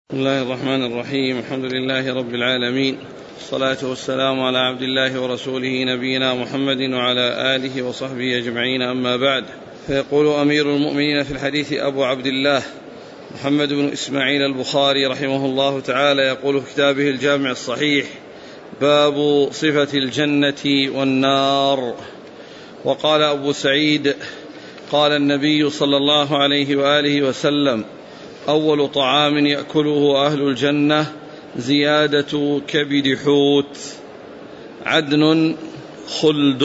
بسم الله الرحمن الرحيم. الحمد لله رب العالمين، الصلاة والسلام على عبد الله ورسوله نبينا محمد وعلى آله وصحبه أجمعين، أما بعد. فيقول أمير المؤمنين في الحديث أبو عبد الله محمد بن إسماعيل البخاري رحمه الله تعالى، يقول في كتابه الجامع الصحيح: باب صفة الجنة والنار. وقال أبو سعيد: قال النبي صلى الله عليه وآله وسلم: أول طعام يأكله أهل الجنة زيادة كبد حوت، عدن خلد،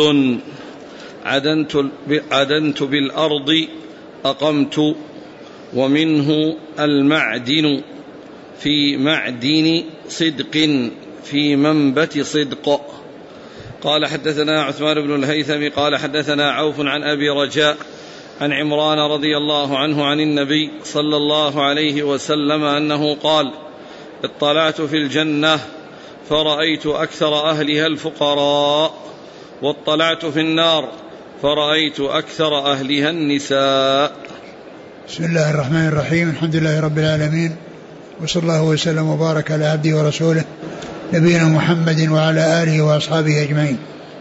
عدنت بالأرض أقمت، ومنه المعدن في معدن صدق في منبت صدق. قال: حدثنا عثمان بن الهيثم قال: حدثنا عوف عن أبي رجاء عن عمران رضي الله عنه عن النبي صلى الله عليه وسلم أنه قال: اطلعت في الجنة فرأيت أكثر أهلها الفقراء، واطلعت في النار فرأيت أكثر أهلها النساء. بسم الله الرحمن الرحيم. الحمد لله رب العالمين، وصلى الله وسلم وبارك على عبده ورسوله نبينا محمد وعلى آله وأصحابه أجمعين.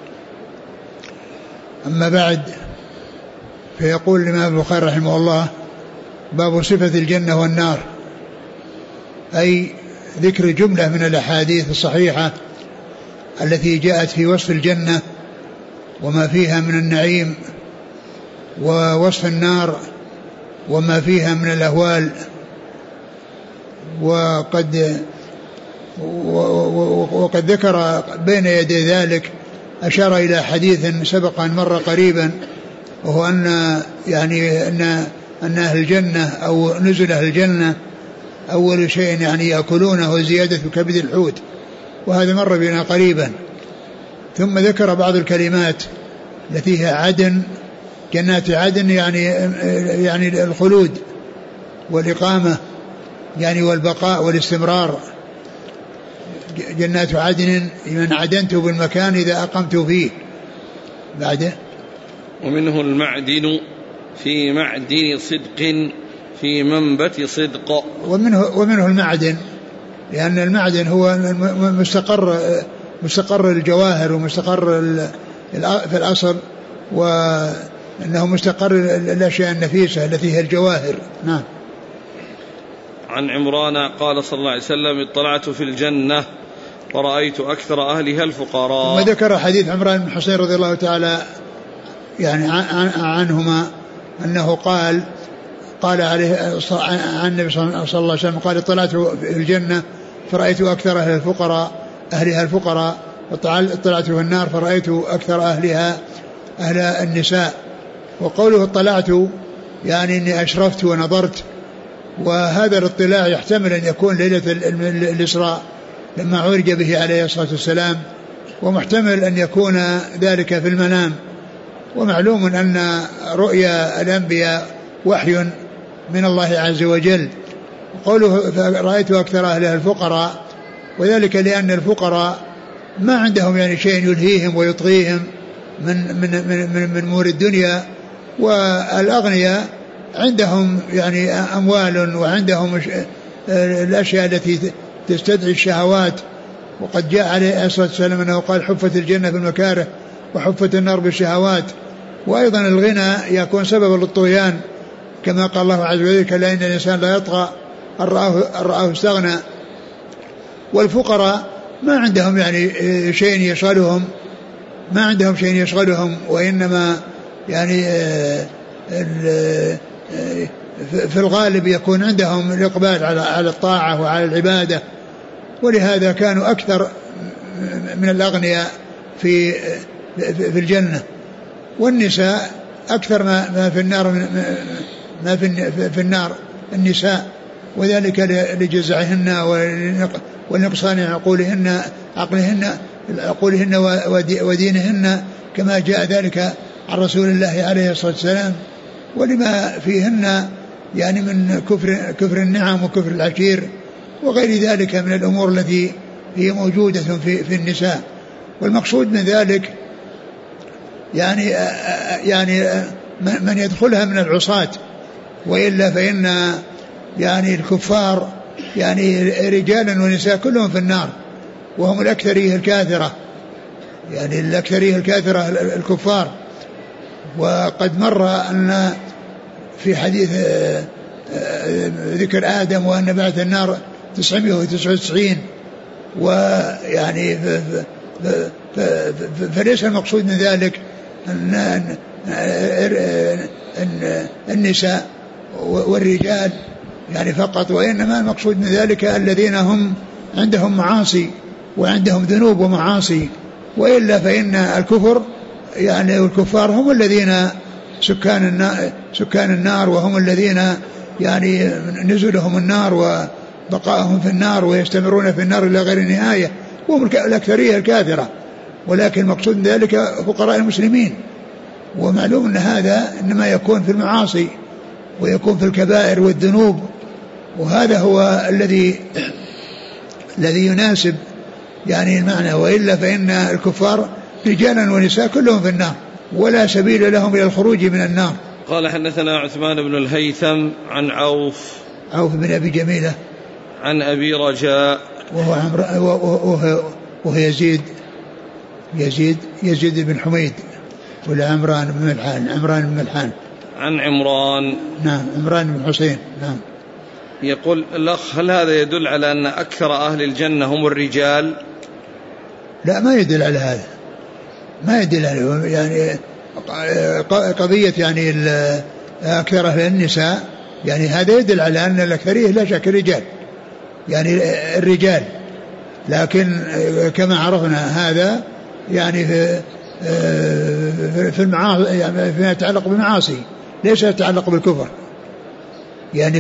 أما بعد، فيقول الإمام البخاري رحمه الله: باب صفة الجنة والنار، أي ذكر جملة من الأحاديث الصحيحة التي جاءت في وصف الجنة وما فيها من النعيم، ووصف النار وما فيها من الأهوال. وقد ذكر بين يدي ذلك، أشار إلى حديث سبق أن مر قريبا، وهو أن أهل الجنة أو نزل أهل الجنة أول شيء يأكلونه زيادة كبد الحوت، وهذا مر بنا قريبا. ثم ذكر بعض الكلمات التي هي عدن، جنات عدن، يعني الخلود والإقامة، والبقاء والاستمرار. جنات عدن من عدنت بالمكان إذا أقمت فيه. بعده: ومنه المعدن في معدن صدق في منبت صدق. ومنه المعدن، لأن المعدن هو مستقر الجواهر ومستقر في الأصل، وأنه مستقر الأشياء النفيسة التي هي الجواهر. نعم. عن عمران قال صلى الله عليه وسلم: اطلعت في الجنة ورأيت أكثر أهلها الفقراء. ثم ذكر حديث عمران بن حسين رضي الله تعالى عنهما أنه قال عليه عن النبي صلى الله عليه وسلم قال: اطلعت في الجنة فرأيت أكثر أهلها الفقراء، اطلعت في النار فرأيت أكثر أهل النساء. وقوله اطلعت إني أشرفت ونظرت، وهذا الاطلاع يحتمل أن يكون ليلة الإسراء لما عرج به عليه الصلاة والسلام، ومحتمل أن يكون ذلك في المنام. ومعلوم أن رؤيا الأنبياء وحي من الله عز وجل. قوله رأيت أكثر أهلها الفقراء، وذلك لأن الفقراء ما عندهم شيء يلهيهم ويطغيهم من أمور الدنيا، والأغنياء عندهم أموال، وعندهم الأشياء التي تستدعي الشهوات. وقد جاء عليه الصلاة والسلام أنه قال: حفت الجنة بالمكاره وحفت النار بالشهوات. وأيضا الغنى يكون سببا للطغيان، كما قال الله عز وجل: كلا إن الإنسان لا يطغى أن رآه استغنى. والفقراء ما عندهم شيء يشغلهم، وإنما في الغالب يكون عندهم الإقبال على الطاعة وعلى العبادة. ولهذا كانوا أكثر من الأغنياء في الجنة. والنساء أكثر ما في النار النساء، وذلك لجزعهن ولنقصان عقولهن ودينهن، كما جاء ذلك عن رسول الله عليه الصلاة والسلام، ولما فيهن من كفر النعم وكفر العشير وغير ذلك من الأمور التي هي موجودة في النساء. والمقصود من ذلك من يدخلها من العصاة، وإلا فإن الكفار يعني رجالا ونساء كلهم في النار، وهم الأكثرية الكاثرة، يعني الأكثرية الكاثرة الكفار. وقد مر أن في حديث ذكر آدم وأن بعث النار 999، ويعني فليس المقصود من ذلك أن النساء والرجال يعني فقط، وإنما المقصود من ذلك الذين هم عندهم معاصي وعندهم ذنوب ومعاصي، وإلا فإن الكفر يعني الكفار هم الذين سكان النار، وهم الذين يعني نزلهم النار وبقائهم في النار ويستمرون في النار إلى غير نهاية، وهم الأكثرية الكاثرة. ولكن المقصود من ذلك فقراء المسلمين. ومعلوم أن هذا إنما يكون في المعاصي ويكون في الكبائر والذنوب، وهذا هو الذي يناسب يعني المعنى. وإلا فإن الكفار رجالا ونساء كلهم في النار، ولا سبيل لهم إلى الخروج من النار. قال حدثنا عثمان بن الهيثم عن عوف بن أبي جميلة عن أبي رجاء وهو يزيد بن حميد ولا عمران بن ملحان عن عمران، نعم عمران بن حسين، نعم. يقول الأخ: هل هذا يدل على أن أكثر أهل الجنة هم الرجال؟ لا، ما يدل على هذا، ما يدل على يعني قضية يعني أكثر أهل النساء، يعني هذا يدل على أن الأكثرية لا شك الرجال، يعني الرجال. لكن كما عرفنا هذا يعني في المعاصي، يعني فيما يتعلق بالمعاصي، ليس يتعلق بالكفر. يعني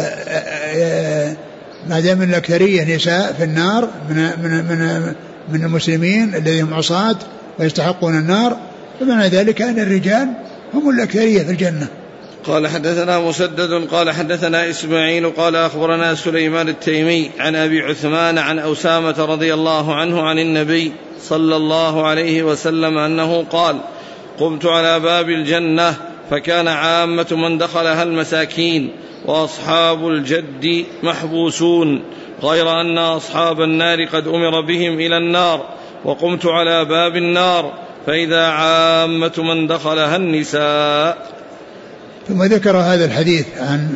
ما دام الأكثرية نساء في النار من المسلمين الذين عصاة ويستحقون النار، فمعنى ذلك أن الرجال هم الأكثرية في الجنة. قال حدثنا مسدد قال حدثنا إسماعيل قال أخبرنا سليمان التيمي عن أبي عثمان عن أسامة رضي الله عنه عن النبي صلى الله عليه وسلم أنه قال: قمت على باب الجنة فكان عامة من دخلها المساكين وأصحاب الجد محبوسون، غير أن أصحاب النار قد أمر بهم إلى النار، وقمت على باب النار فإذا عامة من دخلها النساء. ثم ذكر هذا الحديث عن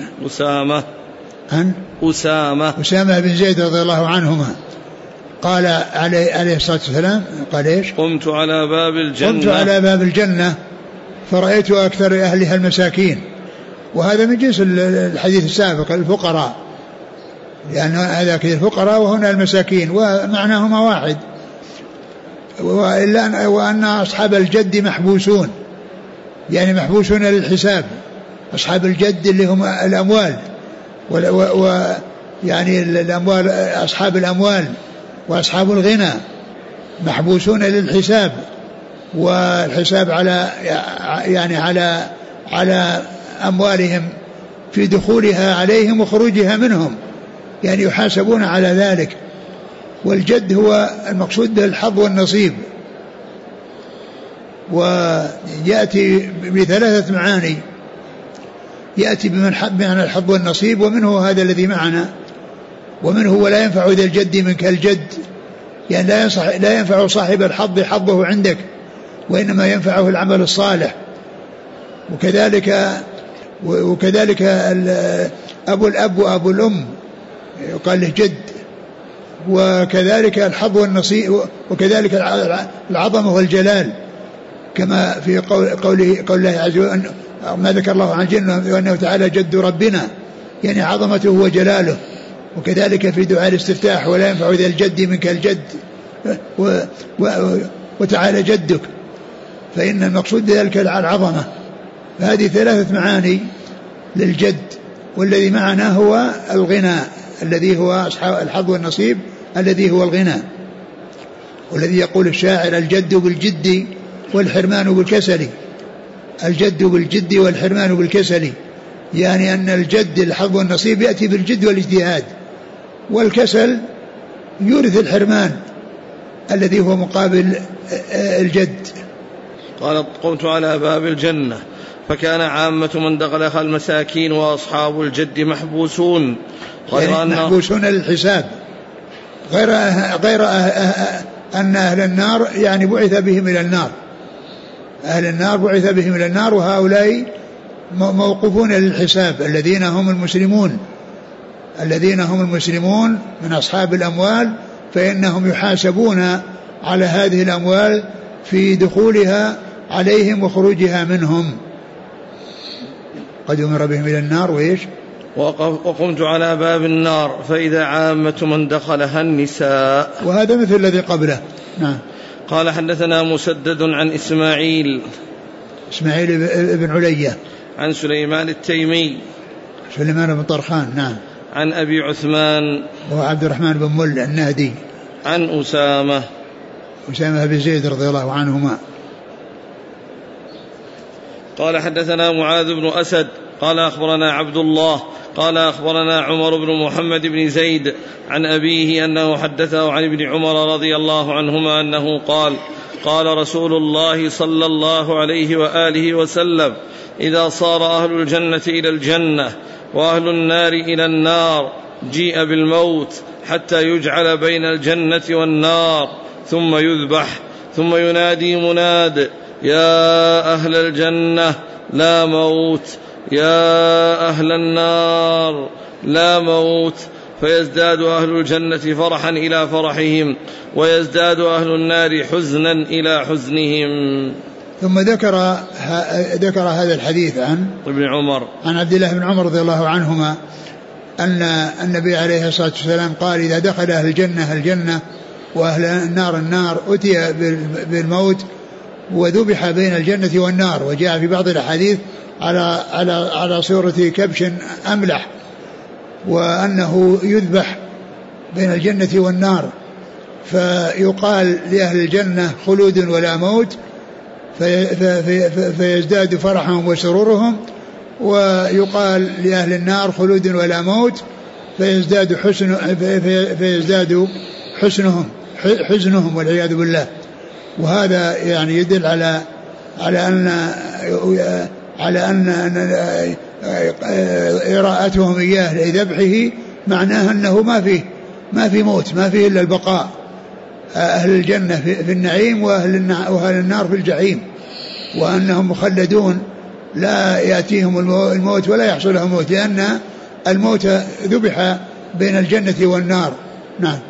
أسامة بن زيد رضي الله عنهما قال عليه الصلاة والسلام قال إيش؟ قمت على باب الجنة فرأيت أكثر أهلها المساكين. وهذا من جنس الحديث السابق الفقراء، لأن هذا كذا الفقراء وهنا المساكين ومعناهما واحد. وأن أصحاب الجد محبوسون، يعني محبوسون للحساب. أصحاب الجد اللي هم الأموال، يعني الأموال، أصحاب الأموال وأصحاب الغنى محبوسون للحساب، والحساب على يعني على أموالهم في دخولها عليهم وخروجها منهم، يعني يحاسبون على ذلك. والجد هو المقصود به الحظ والنصيب، ويأتي بثلاثة معاني. يأتي بمعنى الحظ والنصيب، ومنه هذا الذي معنا، ومنه ولا ينفع ذا الجد منك الجد، يعني لا ينفع صاحب الحظ حظه عندك، وإنما ينفعه العمل الصالح. وكذلك أبو الأب وأبو الأم يقال له جد، وكذلك الحظ والنصيب، وكذلك العظمة والجلال، كما في قول الله عز وجل ما ذكر الله عن الجنة وأنه تعالى جد ربنا، يعني عظمته وجلاله. وكذلك في دعاء الاستفتاح ولا ينفع ذا الجد منك الجد وتعالى جدك، فإن المقصود بذلك العظمة. فهذه ثلاثة معاني للجد، والذي معنا هو الغنى الذي هو أصحاب الحظ والنصيب الذي هو الغنى، والذي يقول الشاعر: الجد بالجد والحرمان بالكسل. الجد بالجد والحرمان بالكسل، يعني أن الجد الحظ والنصيب يأتي بالجد والاجتهاد، والكسل يورث الحرمان الذي هو مقابل الجد. قال: قمت على باب الجنة فكان عامة من دخلها المساكين وأصحاب الجد محبوسون، يعني محبوسون للحساب، غير أن أهل النار يعني بعث بهم إلى النار، أهل النار بعث بهم إلى النار، وهؤلاء موقوفون للحساب الذين هم المسلمون من أصحاب الأموال، فإنهم يحاسبون على هذه الأموال في دخولها عليهم وخروجها منهم. قد أمر بهم إلى النار وإيش؟ وقمت على باب النار فإذا عامة من دخلها النساء. وهذا مثل الذي قبله. نعم. قال حدثنا مسدد عن إسماعيل بن علية عن سليمان التيمي بن طرخان. نعم. عن أبي عثمان وهو عبد الرحمن بن مل النهدي. عن أسامة بن زيد رضي الله عنهما. قال حدثنا معاذ بن أسد قال أخبرنا عبد الله قال أخبرنا عمر بن محمد بن زيد عن أبيه أنه حدثه عن ابن عمر رضي الله عنهما أنه قال قال رسول الله صلى الله عليه وآله وسلم: إذا صار أهل الجنة إلى الجنة وأهل النار إلى النار جيء بالموت حتى يجعل بين الجنة والنار ثم يذبح، ثم ينادي مناد: يا أهل الجنة لا موت، يا أهل النار لا موت، فيزداد أهل الجنة فرحا إلى فرحهم ويزداد أهل النار حزنا إلى حزنهم. ثم ذكر هذا الحديث عن ابن عمر عن عبد الله بن عمر رضي الله عنهما أن النبي عليه الصلاة والسلام قال: إذا دخل أهل الجنة الجنة وأهل النار أتي بالموت وذبح بين الجنة والنار. وجاء في بعض الأحاديث على صورة كبش أملح، وأنه يذبح بين الجنة والنار، فيقال لأهل الجنة خلود ولا موت، فيزداد فرحهم وسرورهم، ويقال لأهل النار خلود ولا موت فيزداد حزنهم والعياذ بالله. وهذا يعني يدل على أن إراءتهم إياه لذبحه معناها أنه ما في موت، ما فيه إلا البقاء. أهل الجنة في النعيم وأهل النار في الجحيم، وأنهم مخلدون لا يأتيهم الموت ولا يحصل لهم موت، لأن الموت ذبح بين الجنة والنار. نعم.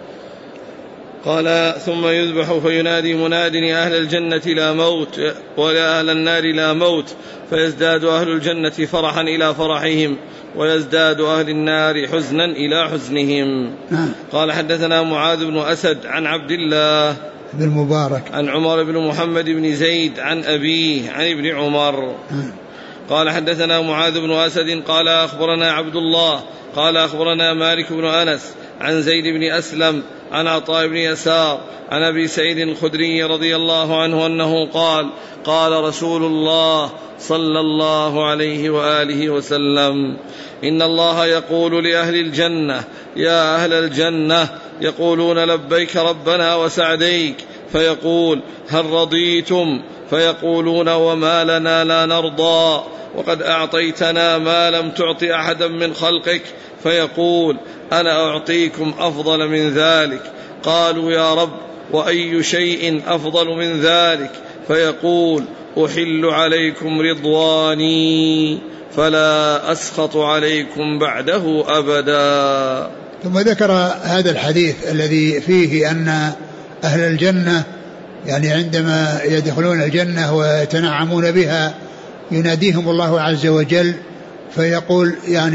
قال: ثم يذبح فينادي مناد: يا أهل الجنة لا موت ولا أهل النار لا موت، فيزداد أهل الجنة فرحا إلى فرحهم ويزداد أهل النار حزنا إلى حزنهم. قال حدثنا معاذ بن أسد عن عبد الله بن المبارك عن عمر بن محمد بن زيد عن أبيه عن ابن عمر. قال حدثنا معاذ بن أسد قال أخبرنا عبد الله قال أخبرنا مالك بن أنس عن زيد بن أسلم عن عطاء بن يسار عن أبي سعيد الخدري رضي الله عنه أنه قال: قال رسول الله صلى الله عليه وآله وسلم: إن الله يقول لأهل الجنة: يا أهل الجنة، يقولون: لبيك ربنا وسعديك، فيقول: هل رضيتم؟ فيقولون: وما لنا لا نرضى، وقد أعطيتنا ما لم تعط أحدا من خلقك. فيقول: أنا أعطيكم أفضل من ذلك. قالوا: يا رب، وأي شيء أفضل من ذلك؟ فيقول: أحل عليكم رضواني فلا أسخط عليكم بعده أبدا. ثم ذكر هذا الحديث الذي فيه أن أهل الجنة يعني عندما يدخلون الجنة ويتنعمون بها يناديهم الله عز وجل فيقول يعني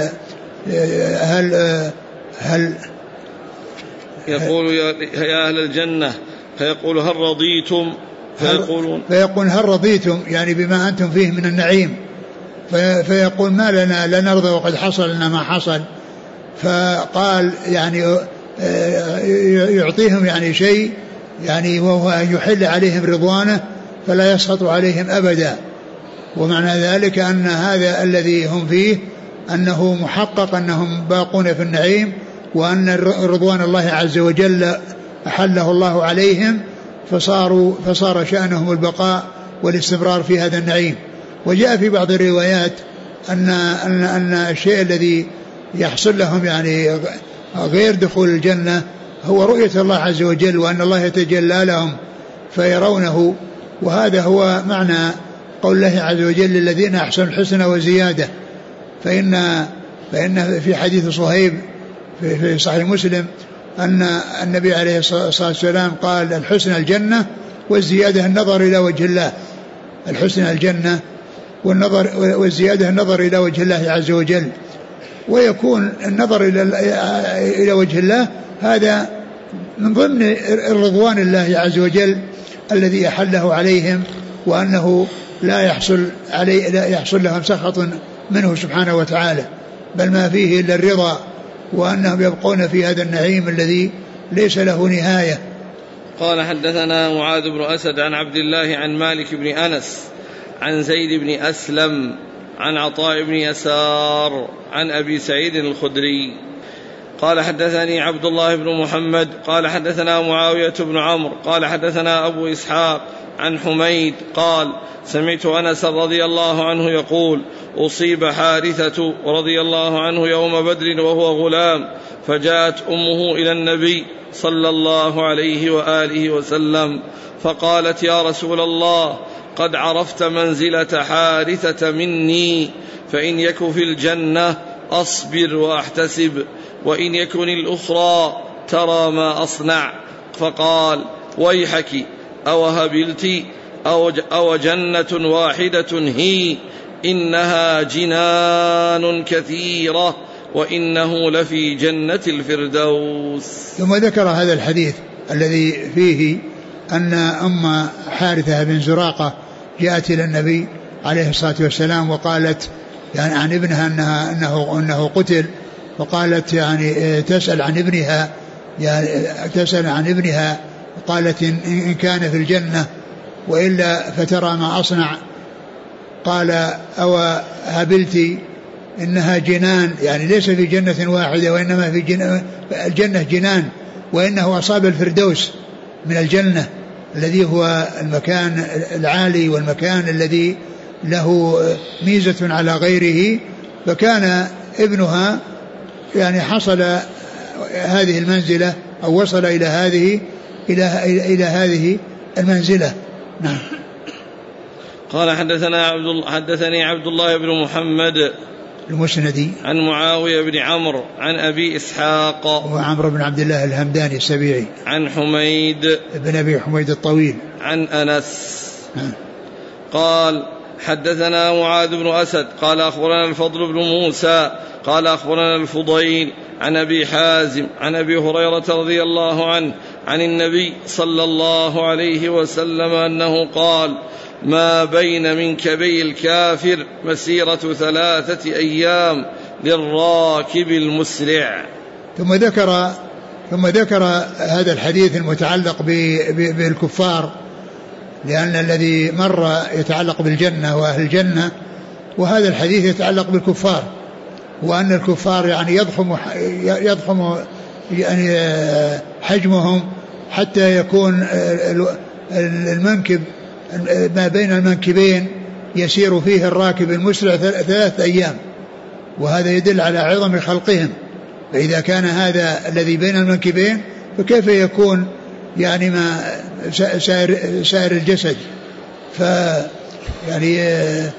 هل يقول: يا أهل الجنة، فيقول: هل رضيتم؟ فيقول: هل رضيتم؟ يعني بما أنتم فيه من النعيم. فيقول: ما لنا لا نرضى وقد حصل لنا ما حصل. فقال يعني يعطيهم يعني شيء يعني وهو يحل عليهم رضوانه فلا يسخط عليهم أبدا. ومعنى ذلك أن هذا الذي هم فيه أنه محقق أنهم باقون في النعيم، وأن رضوان الله عز وجل أحله الله عليهم، فصار شأنهم البقاء والاستمرار في هذا النعيم. وجاء في بعض الروايات أن الشيء الذي يحصل لهم يعني غير دخول الجنة هو رؤية الله عز وجل، وأن الله يتجلى لهم فيرونه. وهذا هو معنى قول الله عز وجل للذين أحسنوا الحسنى وزيادة. فإن في حديث صهيب في صحيح مسلم أن النبي عليه الصلاة والسلام قال الحسنى الجنة والزيادة النظر إلى وجه الله. الحسنى الجنة والزيادة النظر إلى وجه الله عز وجل. ويكون النظر إلى وجه الله هذا من ضمن رضوان الله عز وجل الذي أحله عليهم، وأنه لا يحصل لهم سخط منه سبحانه وتعالى، بل ما فيه إلا الرضا، وأنهم يبقون في هذا النعيم الذي ليس له نهاية. قال حدثنا معاذ بن أسد عن عبد الله عن مالك بن أنس عن زيد بن أسلم عن عطاء بن يسار عن أبي سعيد الخدري قال حدثني عبد الله بن محمد قال حدثنا معاوية بن عمرو قال حدثنا أبو إسحاق عن حميد قال سمعت أنس رضي الله عنه يقول أصيب حارثة رضي الله عنه يوم بدر وهو غلام، فجاءت أمه إلى النبي صلى الله عليه وآله وسلم فقالت يا رسول الله قد عرفت منزلة حارثة مني، فإن يك في الجنة أصبر وأحتسب، وإن يكن الأخرى ترى ما أصنع. فقال ويحك أو هبلت أو جنة واحدة هي، إنها جنان كثيرة وإنه لفي جنة الفردوس. ثم ذكر هذا الحديث الذي فيه أن أم حارثة بن زراقة جاءت إلى النبي عليه الصلاة والسلام وقالت يعني عن ابنها أنه قتل، فقالت يعني تسأل عن ابنها قالت إن كان في الجنة وإلا فترى ما أصنع. قال أو هبلت، إنها جنان، يعني ليس في جنة واحدة وإنما في الجنة جنان، وإنه أصاب الفردوس من الجنة الذي هو المكان العالي والمكان الذي له ميزة على غيره. فكان ابنها يعني حصل هذه المنزلة أو وصل إلى هذه المنزلة. نعم. قال حدثني عبد الله بن محمد المسندي عن معاوية بن عمرو عن أبي إسحاق وعمرو بن عبد الله الهمداني السبيعي عن حميد بن أبي حميد الطويل عن أنس قال حدثنا معاذ بن أسد قال أخبرنا الفضل بن موسى قال أخبرنا الفضيل عن أبي حازم عن أبي هريرة رضي الله عنه عن النبي صلى الله عليه وسلم أنه قال ما بين منكبي الكافر مسيرة 3 أيام للراكب المسرع. ثم ذكر هذا الحديث المتعلق بالكفار، لأن الذي مر يتعلق بالجنة وأهل الجنة، وهذا الحديث يتعلق بالكفار، وأن الكفار يعني يضخم يعني حجمهم حتى يكون المنكب ما بين المنكبين يسير فيه الراكب المسرع 3 أيام، وهذا يدل على عظم خلقهم. فإذا كان هذا الذي بين المنكبين فكيف يكون يعني ما سائر الجسد؟ يعني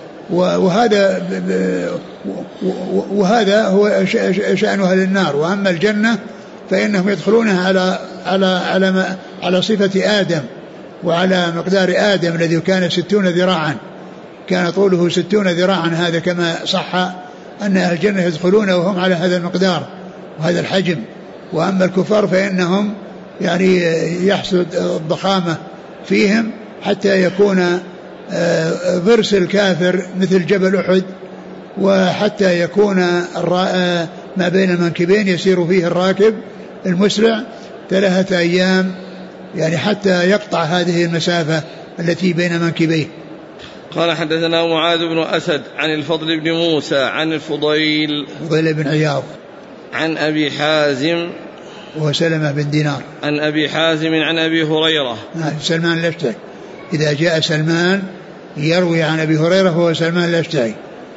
وهذا هو شأن أهل النار. وأما الجنة فإنهم يدخلونها على صفة آدم وعلى مقدار آدم الذي كان 60 ذراعا، كان طوله 60 ذراعا، هذا كما صح أن أهل الجنة يدخلون وهم على هذا المقدار وهذا الحجم. وأما الكفار فإنهم يعني يحصل الضخامة فيهم حتى يكون ضرس الكافر مثل جبل أحد، وحتى يكون ما بين المنكبين يسير فيه الراكب المسرع 3 أيام، يعني حتى يقطع هذه المسافة التي بين منكبيه. قال حدثنا معاذ بن أسد عن الفضل بن موسى عن الفضيل بن عياض عن أبي حازم وسلمة بن دينار عن أبي حازم عن أبي هريرة. سلمان الأشتري، إذا جاء سلمان يروي عن أبي هريرة هو سلمان الأشجعي.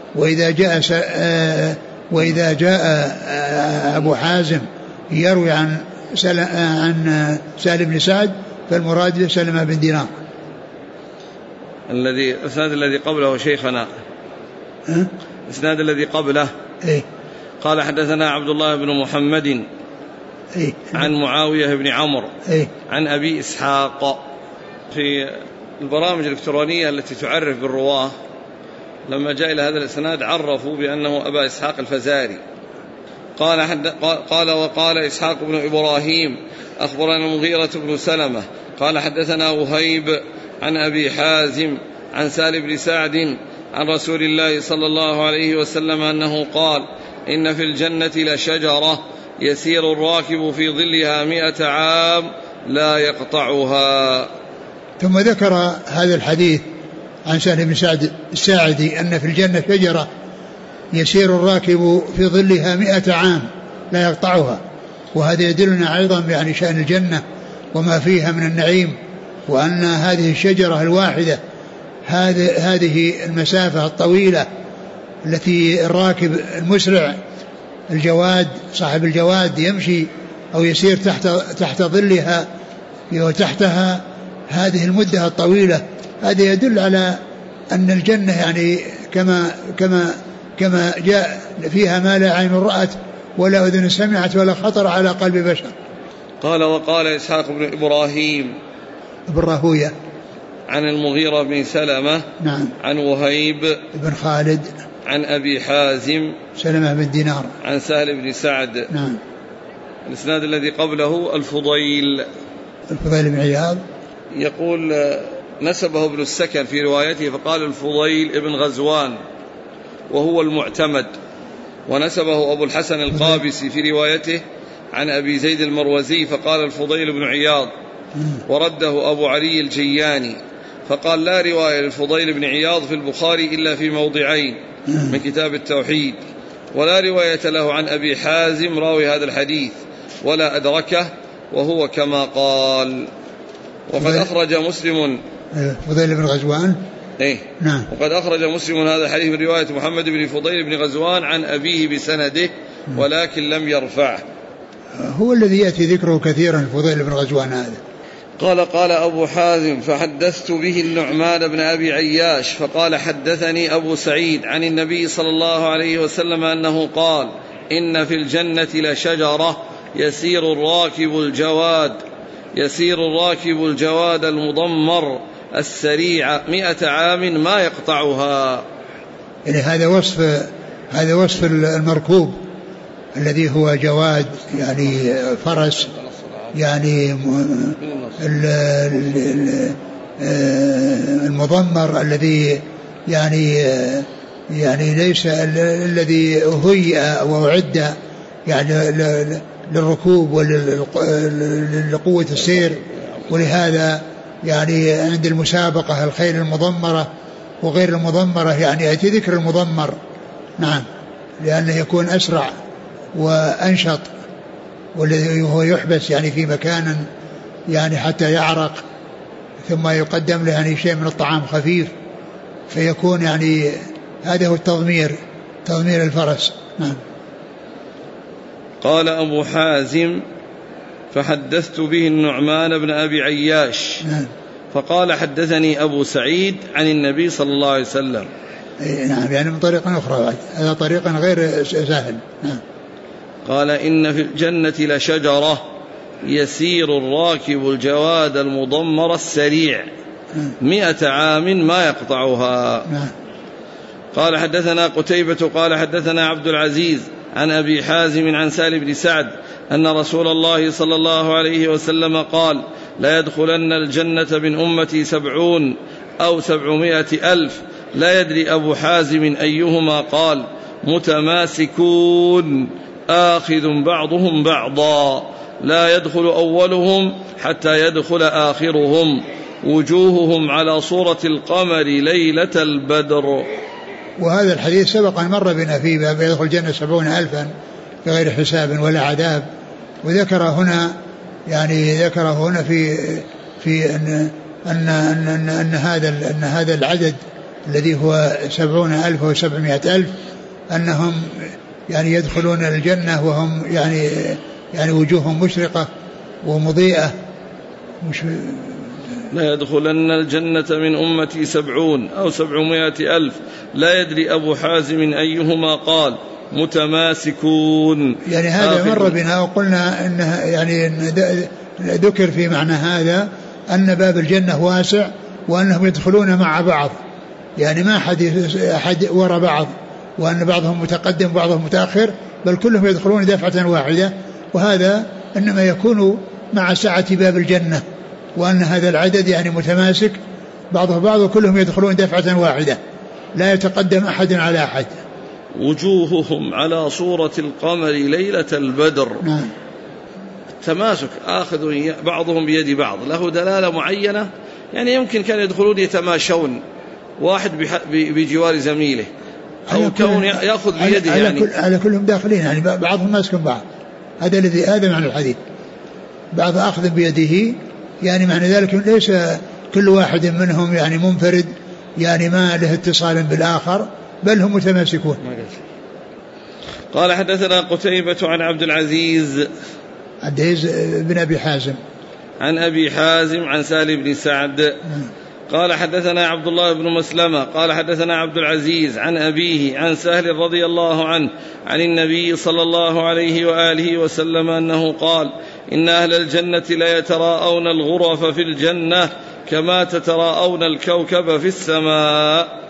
وإذا جاء أبو حازم يروي عن سالم بن سعد فالمراد سلمة بن دينار. الإسناد الذي قبله شيخنا الإسناد الذي قبله قال حدثنا عبد الله بن محمد عن معاوية بن عمرو عن أبي إسحاق. في البرامج الإلكترونية التي تعرف بالرواة لما جاء إلى هذا الإسناد عرفوا بأنه أبا إسحاق الفزاري. قال وقال إسحاق بن إبراهيم أخبرنا المغيرة بن سلمة قال حدثنا وهيب عن أبي حازم عن سالم بن سعد عن رسول الله صلى الله عليه وسلم أنه قال إن في الجنة لشجرة يسير الراكب في ظلها 100 عام لا يقطعها. ثم ذكر هذا الحديث عن سالم بن سعد الساعدي أن في الجنة شجرة يسير الراكب في ظلها 100 عام لا يقطعها. وهذا يدلنا أيضا يعني شأن الجنة وما فيها من النعيم، وأن هذه الشجرة الواحدة هذه المسافة الطويلة التي الراكب المسرع الجواد صاحب الجواد يمشي أو يسير تحت ظلها وتحتها هذه المدة الطويلة، هذا يدل على أن الجنة يعني كما جاء فيها ما لا عين رأت ولا أذن سمعت ولا خطر على قلب بشر. قال وقال إسحاق بن إبراهيم بن راهوية عن المغيرة بن سلمة نعم عن وهيب بن خالد عن أبي حازم سلمة بن دينار عن سهل بن سعد. نعم. الإسناد الذي قبله الفضيل بن عياض يقول نسبه ابن السكن في روايته فقال الفضيل ابن غزوان وهو المعتمد، ونسبه أبو الحسن القابسي في روايته عن أبي زيد المروزي فقال الفضيل بن عياض، ورده أبو علي الجياني فقال لا رواية للفضيل بن عياض في البخاري إلا في موضعين من كتاب التوحيد، ولا رواية له عن أبي حازم راوي هذا الحديث ولا أدركه وهو كما قال. وقد أخرج مسلم فضيل بن غزوان نعم. وقد أخرج مسلم هذا الحديث من رواية محمد بن فضيل بن غزوان عن أبيه بسنده ولكن لم يرفعه. هو الذي يأتي ذكره كثيرا فضيل بن غزوان هذا. قال أبو حازم فحدثت به النعمان بن أبي عياش فقال حدثني أبو سعيد عن النبي صلى الله عليه وسلم أنه قال إن في الجنة لشجرة يسير الراكب الجواد المضمر السريع 100 عام ما يقطعها. يعني هذا وصف المركوب الذي هو جواد يعني فرس يعني المضمر الذي يعني ليس الذي هيئ وأعد يعني للركوب ولقوة السير، ولهذا يعني عند المسابقة الخيل المضمرة وغير المضمرة يعني يأتي ذكر المضمر نعم لأنه يكون أسرع وأنشط، والذي هو يحبس يعني في مكان يعني حتى يعرق ثم يقدم له يعني شيء من الطعام خفيف فيكون يعني هذا هو تضمير الفرس نعم. قال أبو حازم فحدثت به النعمان بن أبي عياش نعم. فقال حدثني أبو سعيد عن النبي صلى الله عليه وسلم نعم يعني من طريق أخرى هذا طريق غير سهل نعم. قال إن في الجنة لشجرة يسير الراكب الجواد المضمر السريع 100 عام ما يقطعها. قال حدثنا قتيبة قال حدثنا عبد العزيز عن أبي حازم عن سالم بن سعد أن رسول الله صلى الله عليه وسلم قال لا يدخلن الجنة من أمتي 70 أو 700,000 لا يدري أبو حازم أيهما قال متماسكون آخذ بعضهم بعضا لا يدخل أولهم حتى يدخل آخرهم وجوههم على صورة القمر ليلة البدر. وهذا الحديث سبق أن مر بنا فيه باب يدخل الجنة 70,000 بغير حساب ولا عذاب، وذكر هنا يعني في أن هذا العدد الذي هو 70,000 و 700,000 أنهم يعني يدخلون الجنة وهم يعني وجوههم مشرقة ومضيئة. لا يدخلن الجنة من أمتي 70 أو 700,000 لا يدري أبو حازم أيهما قال متماسكون. يعني هذا مر بنا وقلنا إنه يعني ذكر في معنى هذا أن باب الجنة واسع وأنهم يدخلون مع بعض، يعني ما أحد وراء بعض، وأن بعضهم متقدم وبعضهم متأخر، بل كلهم يدخلون دفعة واحدة. وهذا إنما يكون مع سعة باب الجنة، وأن هذا العدد يعني متماسك بعضه بعض وكلهم يدخلون دفعة واحدة لا يتقدم أحد على أحد. وجوههم على صورة القمر ليلة البدر. نعم. التماسك آخذ بعضهم بيد بعض له دلالة معينة، يعني يمكن كانوا يدخلون يتماشون واحد بجوار زميله أو كون يأخذ بيده يعني على كلهم داخلين، يعني بعضهم ماسك بعض. هذا معنى الحديث، بعض أخذ بيده، يعني معنى ذلك ليس كل واحد منهم يعني منفرد، يعني ما له اتصال بالآخر، بل هم متماسكون. قال حدثنا قتيبة عن عبد العزيز بن أبي حازم عن أبي حازم عن سهل بن سعد قال حدثنا عبد الله بن مسلمة قال حدثنا عبد العزيز عن أبيه عن سهل رضي الله عنه عن النبي صلى الله عليه وآله وسلم أنه قال إن أهل الجنة لا يتراءون الغرف في الجنة كما تتراءون الكوكب في السماء.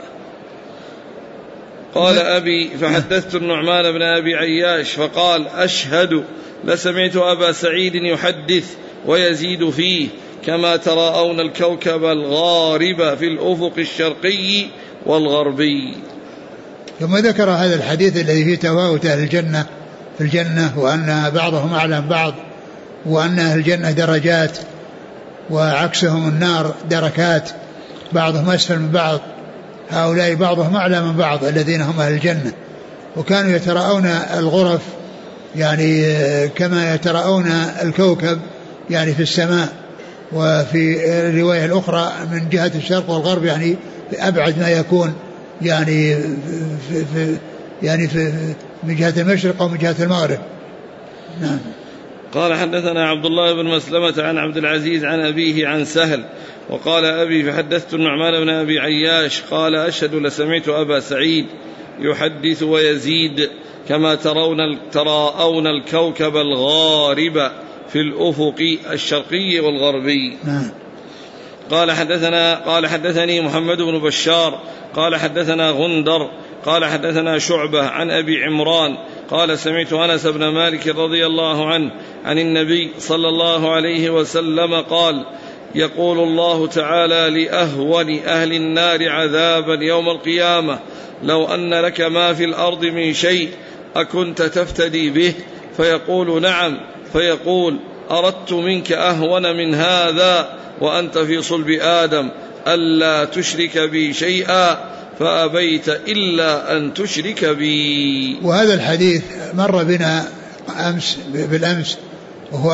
قال أبي فحدثت النعمان بن أبي عياش فقال أشهد لسمعت أبا سعيد يحدث ويزيد فيه كما تراءون الكوكب الغارب في الأفق الشرقي والغربي. ثم ذكر هذا الحديث الذي فيه تفاوت أهل الجنة في الجنة، وأن بعضهم أعلى من بعض، وأن أهل الجنة درجات وعكسهم النار دركات، بعضهم أسفل من بعض. هؤلاء بعضهم أعلى من بعض الذين هم أهل الجنة، وكانوا يتراءون الغرف يعني كما يتراءون الكوكب يعني في السماء. وفي الرواية الأخرى من جهة الشرق والغرب، يعني أبعد ما يكون، يعني من جهة المشرق أو من جهة المغرب. نعم. قال حدثنا عبد الله بن مسلمة عن عبد العزيز عن أبيه عن سهل وقال أبي فحدثت النعمان بن أبي عياش قال أشهد لسمعت أبا سعيد يحدث ويزيد كما تراءون الكوكب الغارب في الأفق الشرقي والغربي. قال حدثني محمد بن بشار قال حدثنا غندر قال حدثنا شعبة عن أبي عمران قال سمعت أنس بن مالك رضي الله عنه عن النبي صلى الله عليه وسلم قال يقول الله تعالى لأهون أهل النار عذابا يوم القيامة لو أن لك ما في الأرض من شيء أكنت تفتدي به؟ فيقول نعم، فيقول أردت منك أهون من هذا وأنت في صلب آدم ألا تشرك بي شيئا فأبيت إلا أن تشرك بي. وهذا الحديث مر بنا بالأمس، وهو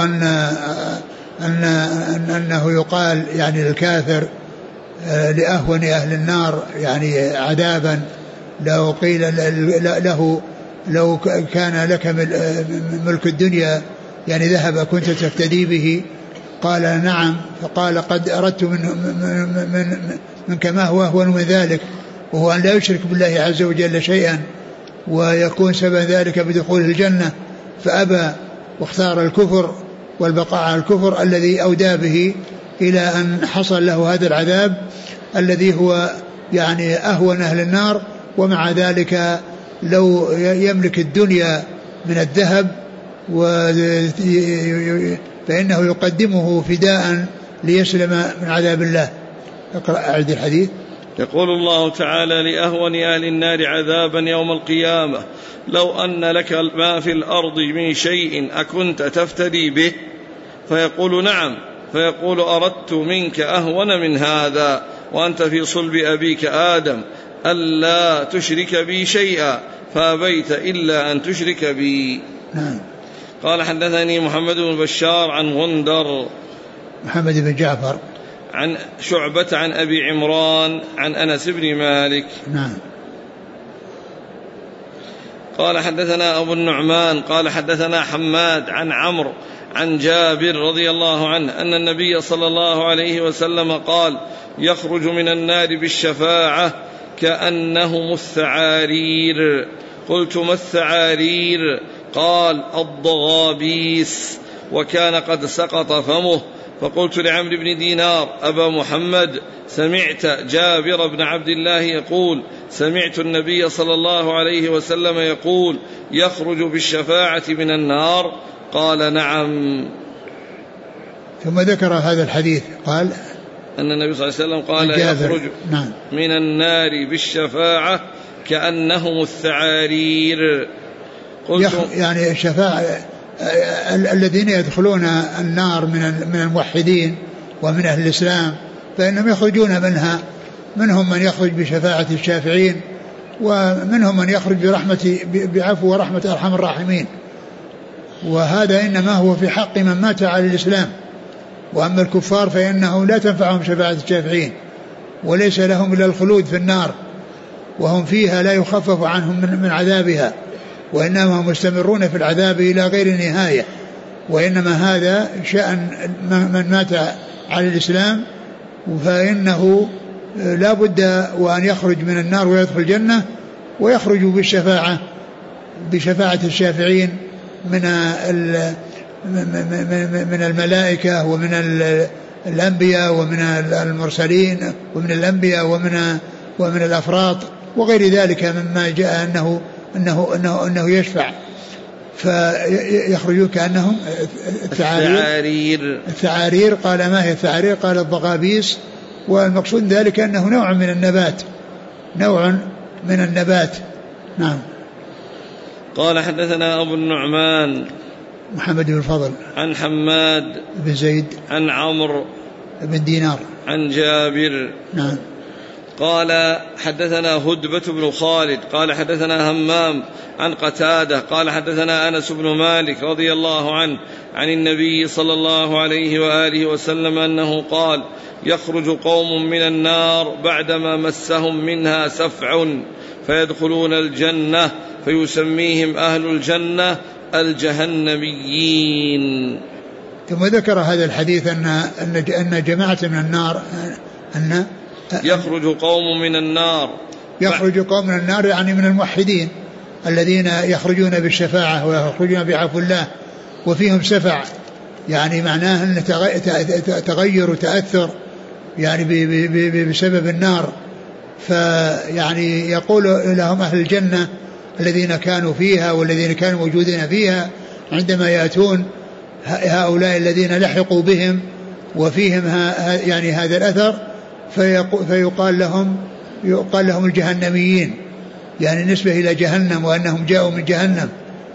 أنه يقال يعني للكافر لأهون أهل النار يعني عذابا لو قيل له لو كان لك ملك الدنيا يعني ذهب كنت تفتدي به؟ قال نعم. فقال قد أردت منك ما هو أهون من ذلك، وهو أن لا يشرك بالله عز وجل شيئا ويكون سبب ذلك بدخول الجنة، فأبى واختار الكفر والبقاء على الكفر الذي أودى به إلى أن حصل له هذا العذاب الذي هو يعني أهون أهل النار. ومع ذلك لو يملك الدنيا من الذهب فإنه يقدمه فداء ليسلم من عذاب الله. اقرأ أعد الحديث. يقول الله تعالى لأهون أهل النار عذابا يوم القيامة لو أن لك ما في الأرض من شيء أكنت تفتدي به؟ فيقول نعم، فيقول أردت منك أهون من هذا وأنت في صلب أبيك آدم ألا تشرك بي شيئا فأبيت إلا أن تشرك بي. قال حدثني محمد بن بشار عن غندر محمد بن جعفر عن شعبة عن أبي عمران عن أنس بن مالك. نعم. قال حدثنا أبو النعمان قال حدثنا حماد عن عمرو عن جابر رضي الله عنه أن النبي صلى الله عليه وسلم قال يخرج من النار بالشفاعة كأنهم الثعارير. قلت ما الثعارير؟ قال الضغابيس، وكان قد سقط فمه. فقلت لعمرو بن دينار أبا محمد سمعت جابر بن عبد الله يقول سمعت النبي صلى الله عليه وسلم يقول يخرج بالشفاعة من النار؟ قال نعم. ثم ذكر هذا الحديث قال أن النبي صلى الله عليه وسلم قال يخرج نعم. من النار بالشفاعة كأنهم الثعارير. يعني الشفاعة الذين يدخلون النار من الموحدين ومن أهل الإسلام فإنهم يخرجون منها، منهم من يخرج بشفاعة الشافعين، ومنهم من يخرج بعفو ورحمة أرحم الراحمين، وهذا إنما هو في حق من مات على الإسلام. وأما الكفار فإنه لا تنفعهم شفاعة الشافعين، وليس لهم إلا الخلود في النار، وهم فيها لا يخفف عنهم من عذابها، وإنما هم مستمرون في العذاب إلى غير نهاية. وإنما هذا شأن من مات على الإسلام فإنه لا بد وأن يخرج من النار ويدخل الجنة، ويخرج بشفاعة الشافعين من الملائكة ومن الأنبياء ومن المرسلين ومن الأنبياء ومن الأفراط وغير ذلك مما جاء أنه يشفع، فيخرجون كأنهم الثعارير. قال ما هي الثعارير؟ قال الضغابيس، والمقصود ذلك أنه نوع من النبات. نعم. قال حدثنا أبو النعمان محمد بن الفضل عن حماد بن زيد عن عمرو بن دينار عن جابر. نعم. قال حدثنا هدبة بن خالد قال حدثنا همام عن قتادة قال حدثنا أنس بن مالك رضي الله عنه عن النبي صلى الله عليه وآله وسلم أنه قال يخرج قوم من النار بعدما مسهم منها سفع فيدخلون الجنة فيسميهم أهل الجنة الجهنميين. ثم ذكر هذا الحديث أن جماعة من النار أن يخرج قوم من النار يعني من الموحدين الذين يخرجون بالشفاعة ويخرجون بعفو الله وفيهم سفع، يعني معناه أن تغير وتأثر يعني بسبب النار، فيعني يقول لهم أهل الجنة الذين كانوا فيها والذين كانوا موجودين فيها عندما يأتون هؤلاء الذين لحقوا بهم وفيهم يعني هذا الأثر فيقال لهم الجهنميين، يعني نسبة إلى جهنم وأنهم جاءوا من جهنم.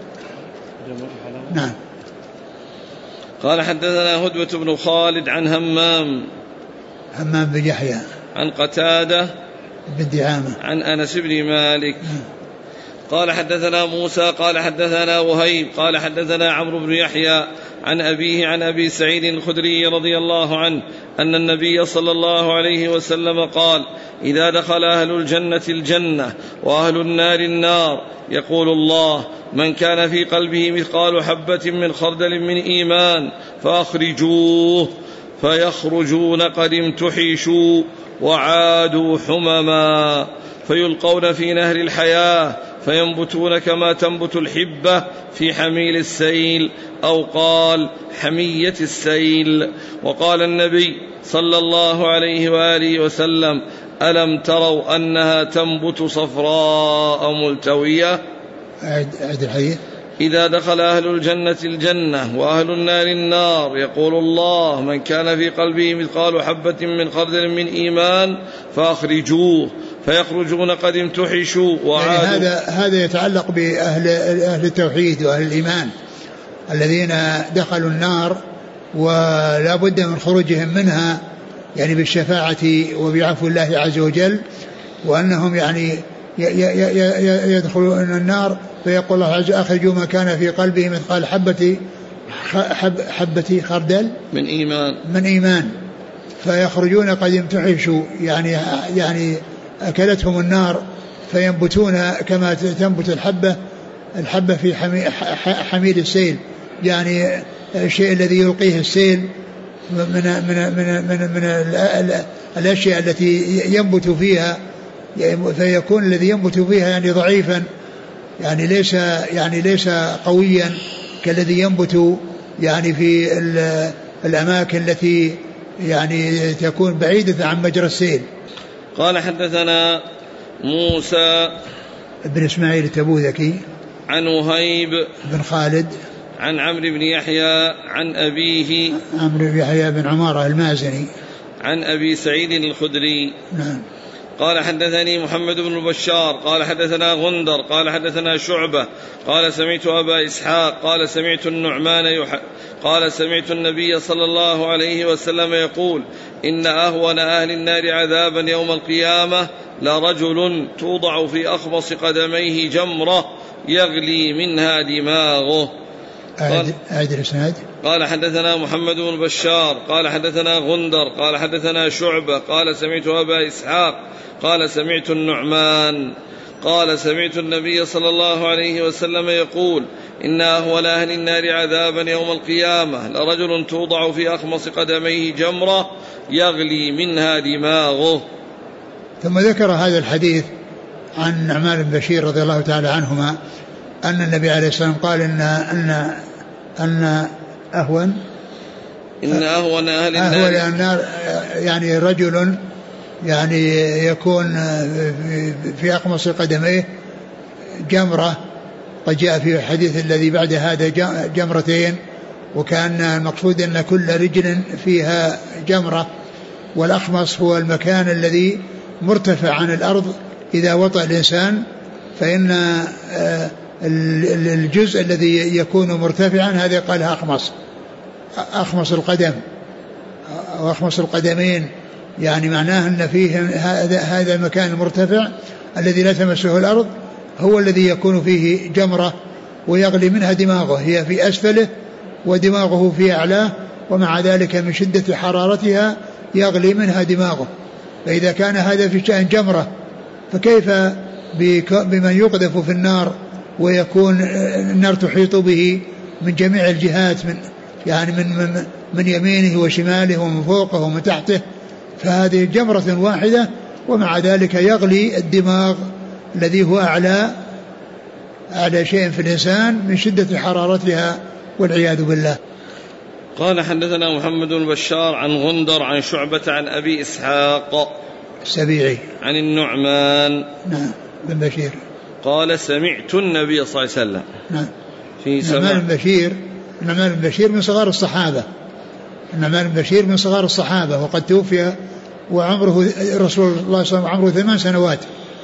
نعم. قال حدثنا هدبة بن خالد عن همام بن يحيى عن قتادة بن دعامة عن أنس بن مالك. قال حدثنا موسى قال حدثنا وهيب قال حدثنا عمرو بن يحيى عن أبيه عن أبي سعيد الخدري رضي الله عنه أن النبي صلى الله عليه وسلم قال إذا دخل أهل الجنة الجنة وأهل النار النار يقول الله من كان في قلبه مثقال حبة من خردل من إيمان فأخرجوه فيخرجون قد امتحشوا وعادوا حمما فيلقون في نهر الحياة فينبتون كما تنبت الحبة في حميل السيل أو قال حمية السيل. وقال النبي صلى الله عليه وآله وسلم ألم تروا أنها تنبت صفراء ملتوية؟ أعد الحديث. إذا دخل أهل الجنة الجنة وأهل النار النار يقول الله من كان في قلبه مثقال حبة من خردل من إيمان فأخرجوه فيخرجون قد امتحشوا وعادوا. يعني هذا يتعلق بأهل التوحيد وأهل الإيمان الذين دخلوا النار ولا بد من خروجهم منها يعني بالشفاعة وبعفو الله عز وجل، وأنهم يعني يدخلون النار فيقول الله عز وجل أخرجوا ما كان في قلبه مثقال حبة خردل من إيمان فيخرجون قد امتحشوا يعني أكلتهم النار فينبتون كما تنبت الحبة في حميل السيل، يعني الشيء الذي يلقيه السيل من الأشياء التي ينبت فيها، فيكون الذي ينبت فيها يعني ضعيفا، يعني ليس قويا كالذي ينبت يعني في الأماكن التي يعني تكون بعيدة عن مجرى السيل. قال حدثنا موسى بن إسماعيل التبوذكي عن وهيب بن خالد عن عمرو بن يحيى عن أبيه عمرو بن يحيى بن عمارة المازني عن أبي سعيد الخدري. نعم. قال حدثني محمد بن بشار قال حدثنا غندر قال حدثنا شعبة قال سمعت أبا إسحاق قال سمعت النعمان قال سمعت النبي صلى الله عليه وسلم يقول إن أهون أهل النار عذابا يوم القيامة لرجل توضع في أخمص قدميه جمرة يغلي منها دماغه. قال حدثنا محمد بن بشار قال حدثنا غندر قال حدثنا شعبة قال سمعت أبا إسحاق قال سمعت النعمان قال سمعت النبي صلى الله عليه وسلم يقول إن أهون أهل النار عذابا يوم القيامة لرجل توضع في أخمص قدميه جمرة يغلي منها دماغه. ثم ذكر هذا الحديث عن نعمان بن بشير رضي الله تعالى عنهما أن النبي عليه الصلاة والسلام قال أن أهون أهل النار يعني رجل يعني يكون في أقمص قدميه جمرة، قد جاء في الحديث الذي بعد هذا جمرتين، وكان المقصود أن كل رجل فيها جمرة، والأخمص هو المكان الذي مرتفع عن الأرض إذا وطأ الإنسان، فإن الجزء الذي يكون مرتفعا هذا قالها أخمص القدم أو أخمص القدمين، يعني معناه أن فيه هذا المكان المرتفع الذي لا تمسه الأرض هو الذي يكون فيه جمرة ويغلي منها دماغه، هي في أسفله ودماغه في أعلاه، ومع ذلك من شدة حرارتها يغلي منها دماغه. فإذا كان هذا في شأن جمرة فكيف بمن يقذف في النار ويكون النار تحيط به من جميع الجهات، من يمينه وشماله ومن فوقه ومن تحته، فهذه جمرة واحدة ومع ذلك يغلي الدماغ الذي هو أعلى شيء في الإنسان من شدة حرارتها والعياذ بالله. قال حدثنا محمد بن بشار عن غندر عن شعبة عن أبي إسحاق السبيعي عن النعمان نعم بن بشير قال سمعت النبي صلى الله عليه وسلم. نعم. في النعمان بن بشير من صغار الصحابة، النعمان بن بشير من صغار الصحابة، وقد توفي وعمره رسول الله صلى الله عليه وسلم عمره 8 سنوات،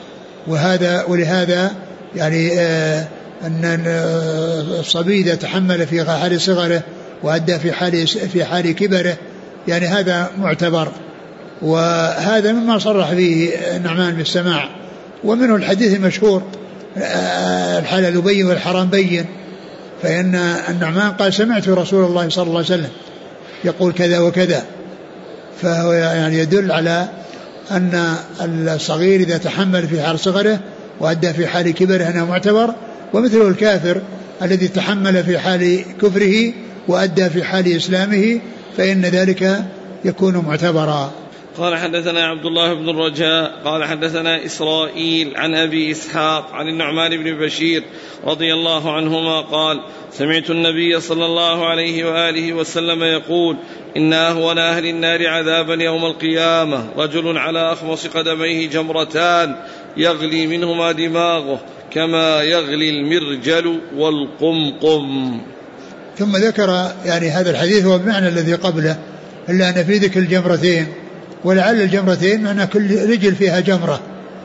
ولهذا يعني أن الصبي إذا تحمل في حال صغره وأدى في حال كبره يعني هذا معتبر، وهذا مما صرح به النعمان بالسماع. ومنه الحديث المشهور الحلال بين والحرام بين، فإن النعمان قال سمعت رسول الله صلى الله عليه وسلم يقول كذا وكذا، فهو يعني يدل على أن الصغير إذا تحمل في حال صغره وأدى في حال كبره أنه معتبر، ومثله الكافر الذي تحمل في حال كفره وأدى في حال إسلامه فإن ذلك يكون معتبرا. قال حدثنا عبد الله بن الرجاء قال حدثنا إسرائيل عن أبي إسحاق عن النعمان بن بشير رضي الله عنهما قال سمعت النبي صلى الله عليه وآله وسلم يقول إن أهون أهل النار عذابا يوم القيامة رجل على أخمص قدميه جمرتان يغلي منهما دماغه كما يغلي المرجل والقمقم. ثم ذكر يعني هذا الحديث هو بمعنى الذي قبله، إلا أن في ذكر الجمرتين، ولعل الجمرتين معنى كل رجل فيها جمرة،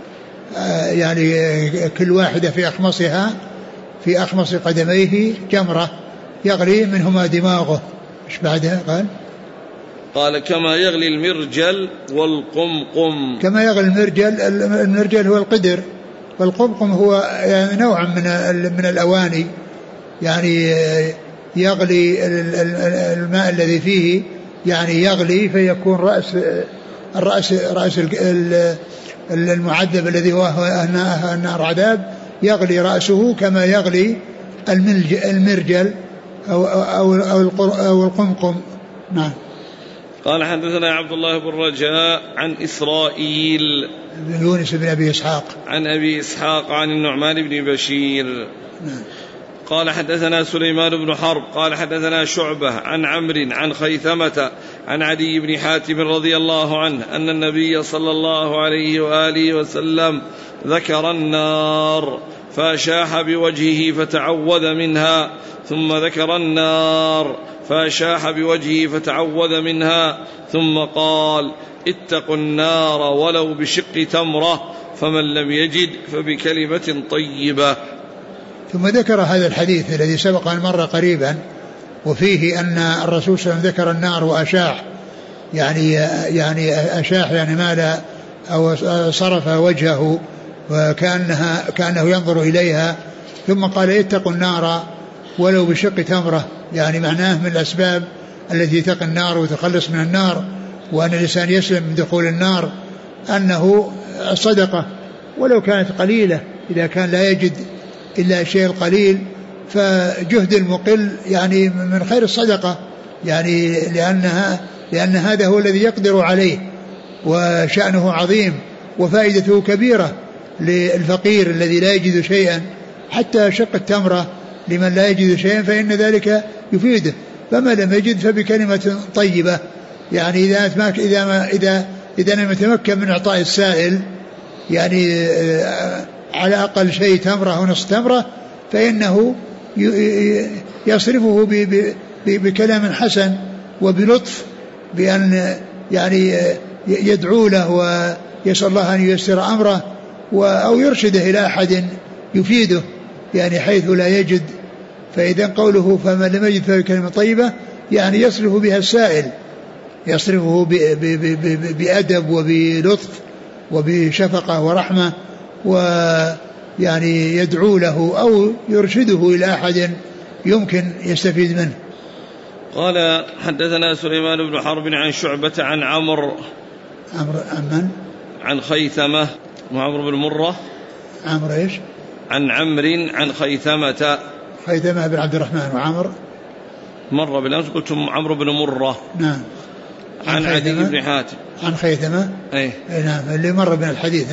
يعني كل واحدة في أخمصها في أخمص قدميه جمرة يغلي منهما دماغه. إيش بعدها قال كما يغلي المرجل والقمقم. كما يغلي المرجل هو القدر، والقمقم هو يعني نوع من الأواني، يعني يغلي الماء الذي فيه يعني يغلي فيكون رأس المعذب الذي هو النار عذاب يغلي رأسه كما يغلي المرجل أو القمقم. نعم. قال حدثنا عبد الله بن رجاء عن إسرائيل بن يونس بن أبي إسحاق عن أبي إسحاق عن النعمان بن بشير. نعم. قال حدثنا سليمان بن حرب قال حدثنا شعبة عن عمرو عن خيثمة عن عدي بن حاتم رضي الله عنه أن النبي صلى الله عليه وآله وسلم ذكر النار فأشاح بوجهه فتعوذ منها، ثم ذكر النار فأشاح بوجهه فتعوذ منها، ثم قال اتقوا النار ولو بشق تمرة، فمن لم يجد فبكلمة طيبة. ثم ذكر هذا الحديث الذي سبق أن مر قريبا، وفيه أن الرسول صلى الله عليه وسلم ذكر النار وأشاح، يعني أشاح يعني مال أو صرف وجهه وكأنه ينظر إليها، ثم قال اتقوا النار ولو بشق تمرة، يعني معناه من الأسباب التي تقي النار وتخلص من النار، وأن الإنسان يسلم من دخول النار أنه الصدقة ولو كانت قليلة، إذا كان لا يجد إلا شيء القليل فجهد المقل يعني من خير الصدقة، يعني لأن هذا هو الذي يقدر عليه وشأنه عظيم وفائدته كبيرة للفقير الذي لا يجد شيئا، حتى شق التمرة لمن لا يجد شيئا فإن ذلك يفيده، فما لم يجد فبكلمة طيبة، يعني إذا لم يتمكن من إعطاء السائل يعني على أقل شيء تمرة أو نصف تمرة، فإنه يصرفه بكلام حسن وبلطف، بأن يعني يدعو له ويسأل الله أن ييسر أمره أو يرشده إلى أحد يفيده يعني حيث لا يجد. فإذا قوله فمن لم يجد فبكلمة طيبة يعني يصرف بها السائل، يصرفه بأدب وبلطف وبشفقة ورحمة، ويعني يدعو له أو يرشده إلى أحد يمكن يستفيد منه. قال حدثنا سليمان بن حرب عن شعبة عن عمرو من؟ عن خيثمة وعمرو بن مرة. عمرو إيش؟ عن عمرو عن خيثمة بن عبد الرحمن، وعمر مر بالأمس قلت عمرو بن مرة. نعم. عن عدي بن حاتم عن خيثمة. أي نعم اللي مر بين الحديث.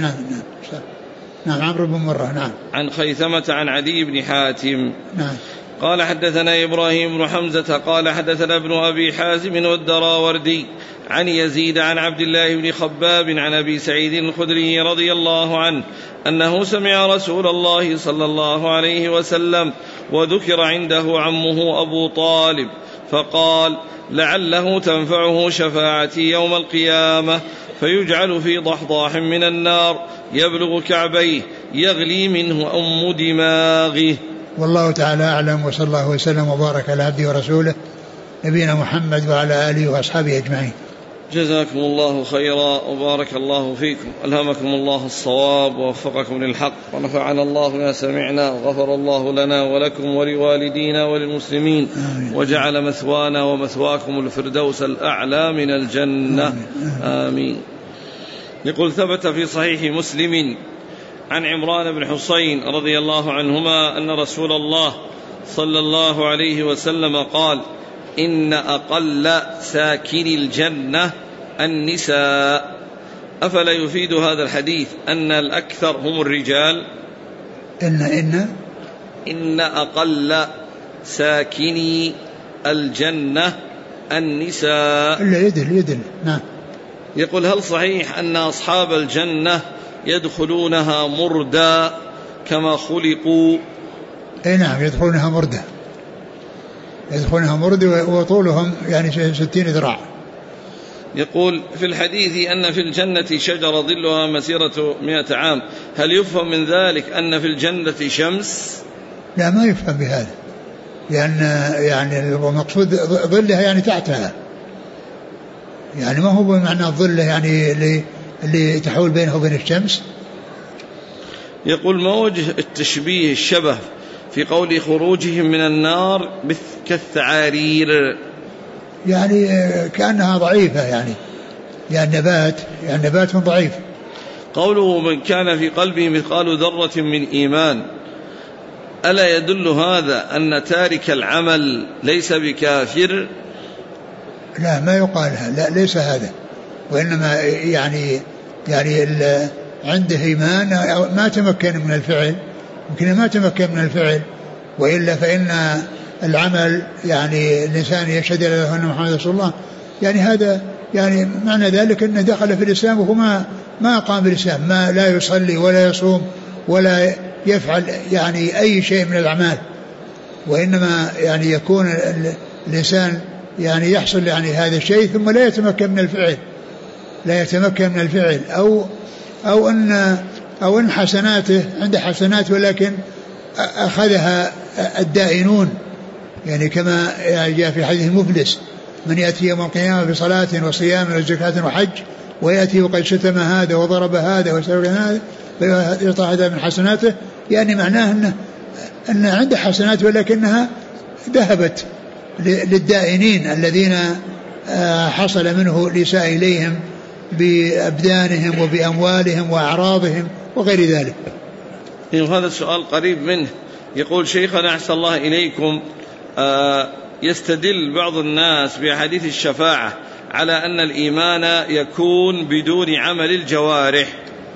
نعم عمرو بن مرة. نعم. عن خيثمة عن عدي بن حاتم. نعم. قال حدثنا إبراهيم بن حمزة قال حدثنا ابن أبي حازم والدراوردي عن يزيد عن عبد الله بن خباب عن أبي سعيد الخدري رضي الله عنه أنه سمع رسول الله صلى الله عليه وسلم وذكر عنده عمه أبو طالب فقال لعله تنفعه شفاعتي يوم القيامة، فيجعل في ضحضاح من النار يبلغ كعبيه يغلي منه أم دماغه. والله تعالى أعلم، وصلى الله وسلم وبارك على عبده ورسوله نبينا محمد وعلى آله وأصحابه أجمعين. جزاكم الله خيرا وبارك الله فيكم، ألهمكم الله الصواب ووفقكم للحق، ونفعنا الله ما سمعنا، وغفر الله لنا ولكم ولوالدينا وللمسلمين، وجعل مثوانا ومثواكم الفردوس الأعلى من الجنة. آمين. يقول ثبت في صحيح مسلم عن عمران بن حسين رضي الله عنهما أن رسول الله صلى الله عليه وسلم قال إن أقل ساكن الجنة النساء. أفلا يفيد هذا الحديث أن الأكثر هم الرجال؟ إن أقل ساكني الجنة النساء. يدل. نعم. يقول هل صحيح أن أصحاب الجنة يدخلونها مردا كما خلقوا؟ نعم يدخلونها مردا وطولهم يعني 60 ذراع. يقول في الحديث أن في الجنة شجرة ظلها مسيرة 100 عام، هل يفهم من ذلك أن في الجنة شمس؟ لا، ما يفهم بهذا، لأن يعني المقصود ظلها يعني تحتها، يعني ما هو بمعنى الظل يعني اللي تحول بينه وبين الشمس. يقول ما وجه التشبيه الشبه في قول خروجهم من النار كالثعارير؟ يعني كأنها ضعيفة يعني نبات ضعيف. قوله من كان في قلبه مثقال ذرة من إيمان، ألا يدل هذا أن تارك العمل ليس بكافر؟ لا ما يقال، لا ليس هذا، وإنما يعني عنده إيمان ما تمكن من الفعل، يمكن ما تمكن من الفعل، وإلا فإن العمل يعني الإنسان يشهد له أن محمد رسول الله، يعني هذا يعني معنى ذلك أنه دخل في الإسلام وهو ما قام بالإسلام، ما لا يصلي ولا يصوم ولا يفعل يعني أي شيء من الأعمال، وإنما يعني يكون الإنسان يعني يحصل يعني هذا الشيء ثم لا يتمكن من الفعل أو أن حسناته عنده حسنات ولكن أخذها الدائنون، يعني كما جاء في حديث المفلس: من يأتي يوم القيامة بصلاة وصيام وزكاة وحج ويأتي وقد شتم هذا وضرب هذا وسرق هذا فيعطى هذا من حسناته، يعني معناه أن عنده حسنات ولكنها ذهبت للدائنين الذين حصل منه الإساءة إليهم بأبدانهم وبأموالهم وأعراضهم وغير ذلك. هذا السؤال قريب منه. يقول: شيخنا أحسن الله إليكم، يستدل بعض الناس بحديث الشفاعة على أن الإيمان يكون بدون عمل الجوارح،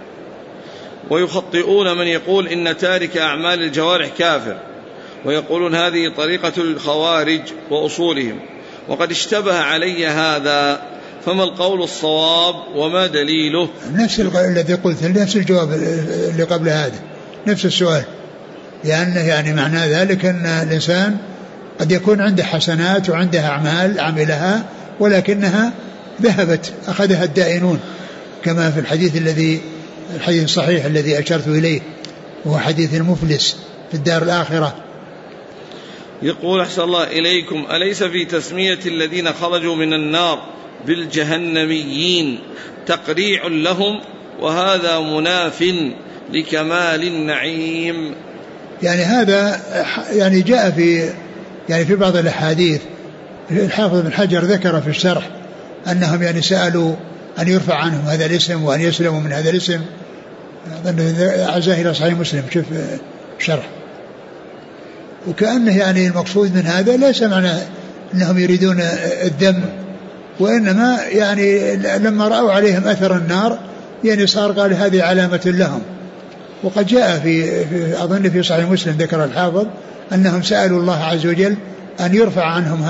ويخطئون من يقول إن تارك أعمال الجوارح كافر، ويقولون هذه طريقة الخوارج وأصولهم، وقد اشتبه علي هذا، فما القول الصواب وما دليله؟ نفس الذي قلت، نفس الجواب اللي قبل هذا، نفس السؤال، لأنه يعني معنى ذلك أن الإنسان قد يكون عنده حسنات وعنده أعمال عملها ولكنها ذهبت أخذها الدائنون، كما في الحديث الصحيح الذي أشرت إليه، وهو حديث المفلس في الدار الآخرة. يقول: أحسن الله إليكم، أليس في تسمية الذين خرجوا من النار بالجهنميين تقريع لهم، وهذا مناف لكمال النعيم؟ يعني هذا يعني جاء في بعض الأحاديث. الحافظ بن حجر ذكر في الشرح أنهم يعني سألوا أن يرفع عنهم هذا الاسم وأن يسلموا من هذا الاسم، عزاه إلى صحيح مسلم، شوف شرح. وكأنه يعني المقصود من هذا ليس معنى أنهم يريدون الذم، وإنما يعني لما رأوا عليهم أثر النار يعني صار قال هذه علامة لهم. وقد جاء في أظن في صحيح مسلم ذكر الحافظ أنهم سألوا الله عز وجل أن يرفع عنهم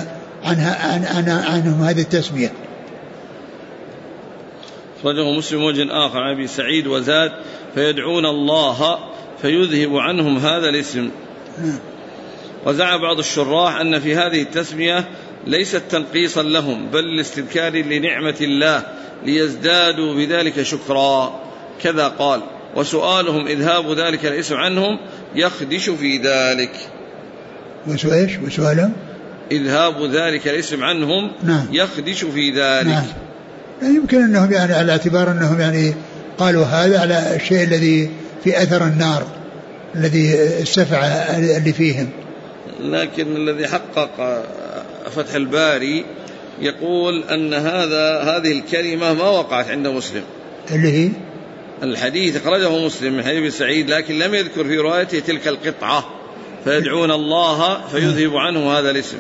عنهم هذه التسمية. أخرجه مسلم وجه آخر عن أبي سعيد وزاد: فيدعون الله فيذهب عنهم هذا الاسم. وزعم بعض الشراح أن في هذه التسمية ليست تنقيصا لهم، بل الاستذكار لنعمة الله ليزدادوا بذلك شكرا، كذا قال. وسؤالهم إذهاب ذلك الاسم عنهم يخدش في ذلك. وسؤالهم إذهاب ذلك الاسم عنهم يخدش في ذلك. يعني يمكن أنهم يعني على اعتبار أنهم يعني قالوا هذا على الشيء الذي في أثر النار الذي استفع اللي فيهم. لكن الذي حقق فتح الباري يقول أن هذه الكلمة ما وقعت عند مسلم، اللي هي الحديث أخرجه مسلم من حديث سعيد، لكن لم يذكر في روايته تلك القطعة: فيدعون الله فيذهب عنه هذا الاسم.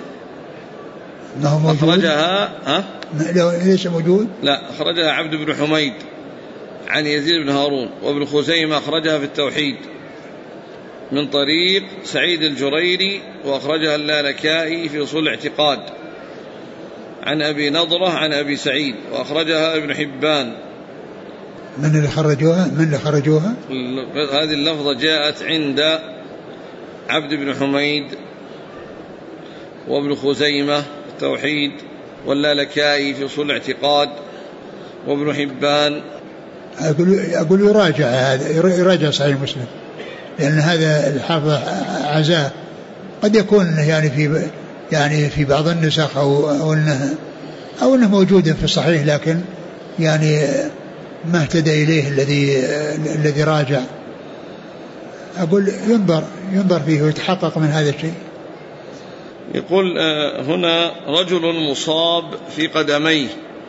أخرجها ليس موجود؟ لا، أخرجها عبد بن حميد عن يزيد بن هارون، وابن خزيمة أخرجها في التوحيد من طريق سعيد الجريري، وأخرجها اللالكائي في أصول الاعتقاد عن أبي نضرة عن أبي سعيد، وأخرجها ابن حبان. من اللي خرجوها؟ هذه اللفظة جاءت عند عبد بن حميد وابن خزيمة في التوحيد واللالكائي في أصول الاعتقاد وابن حبان. أقول يراجع صحيح مسلم، لأن هذا الحافظ عزاه قد يكون يعني في بعض النسخ أو أنه موجود في الصحيح، لكن يعني ما اهتدى إليه الذي راجع. أقول ينظر فيه ويتحقق من هذا الشيء. يقول هنا رجل مصاب في قدميه،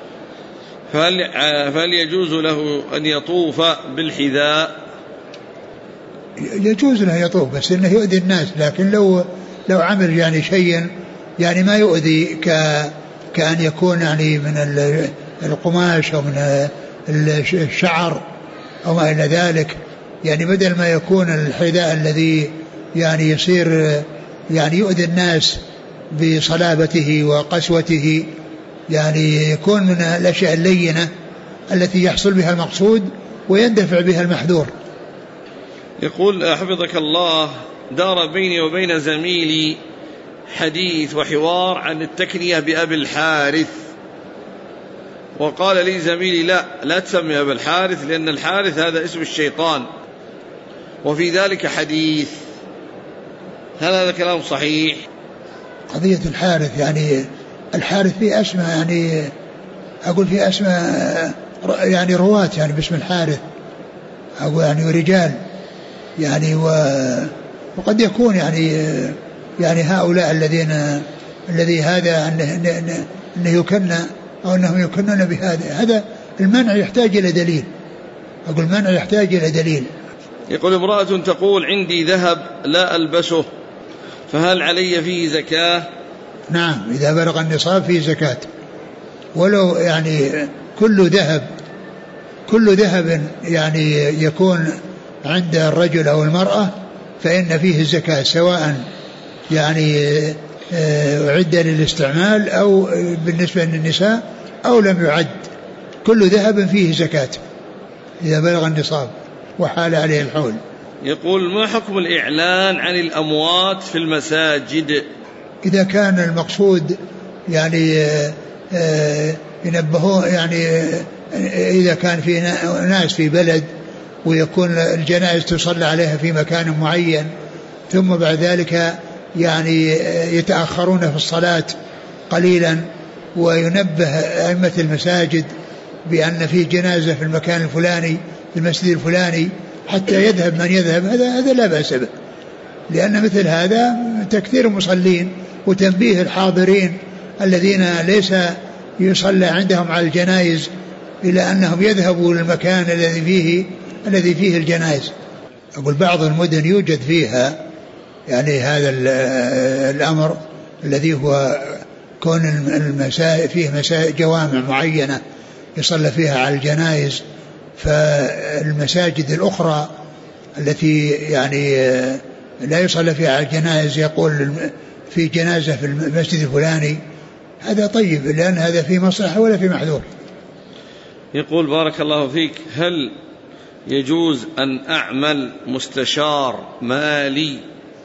فهل يجوز له أن يطوف بالحذاء؟ يجوز له يطوف، بس إنه يؤذي الناس. لكن لو عمل يعني شيئا يعني ما يؤذي كأن يكون يعني من القماش أو من الشعر أو ما إلى ذلك، يعني بدل ما يكون الحذاء الذي يعني يصير يعني يؤذي الناس بصلابته وقسوته، يعني يكون من الأشياء اللينة التي يحصل بها المقصود ويندفع بها المحذور. يقول حفظك الله: دار بيني وبين زميلي حديث وحوار عن التكنية بأبي الحارث، وقال لي زميلي لا تسمي أبي الحارث، لأن الحارث هذا اسم الشيطان، وفي ذلك حديث. هل هذا كلام صحيح؟ قضية الحارث يعني الحارث في أسماء، يعني أقول في أسماء يعني رواة يعني باسم الحارث، أقول يعني رجال يعني وقد يكون يعني هؤلاء الذي هذا أنه يكن أو أنهم يكنون بهذا، هذا المنع يحتاج إلى دليل. أقول المنع يحتاج إلى دليل. يقول امرأة تقول: عندي ذهب لا ألبسه، فهل علي فيه زكاة؟ نعم، إذا بلغ النصاب فيه زكاة، ولو يعني كل ذهب يعني يكون عند الرجل أو المرأة فإن فيه الزكاة، سواء يعني أعد للاستعمال أو بالنسبة للنساء أو لم يعد، كل ذهب فيه زكاة إذا بلغ النصاب وحال عليه الحول. يقول: ما حكم الإعلان عن الأموات في المساجد؟ إذا كان المقصود يعني ينبهون، يعني إذا كان في ناس في بلد ويكون الجنائز تصلى عليها في مكان معين، ثم بعد ذلك يعني يتأخرون في الصلاة قليلا، وينبه أئمة المساجد بأن في جنازة في المكان الفلاني في المسجد الفلاني حتى يذهب من يذهب، هذا لا بأس به، لأن مثل هذا تكثير المصلين وتنبيه الحاضرين الذين ليس يصلى عندهم على الجنائز إلى أنهم يذهبوا للمكان الذي فيه الجنائز. أقول بعض المدن يوجد فيها يعني هذا الأمر الذي هو كون المساجد فيه جوامع معينة يصلى فيها على الجنائز، فالمساجد الأخرى التي يعني لا يصلى فيها على الجنائز يقول في جنازة في المسجد الفلاني، هذا طيب، لأن هذا في مصلحة ولا في محذور. يقول: بارك الله فيك، هل يجوز أن أعمل مستشار مالي؟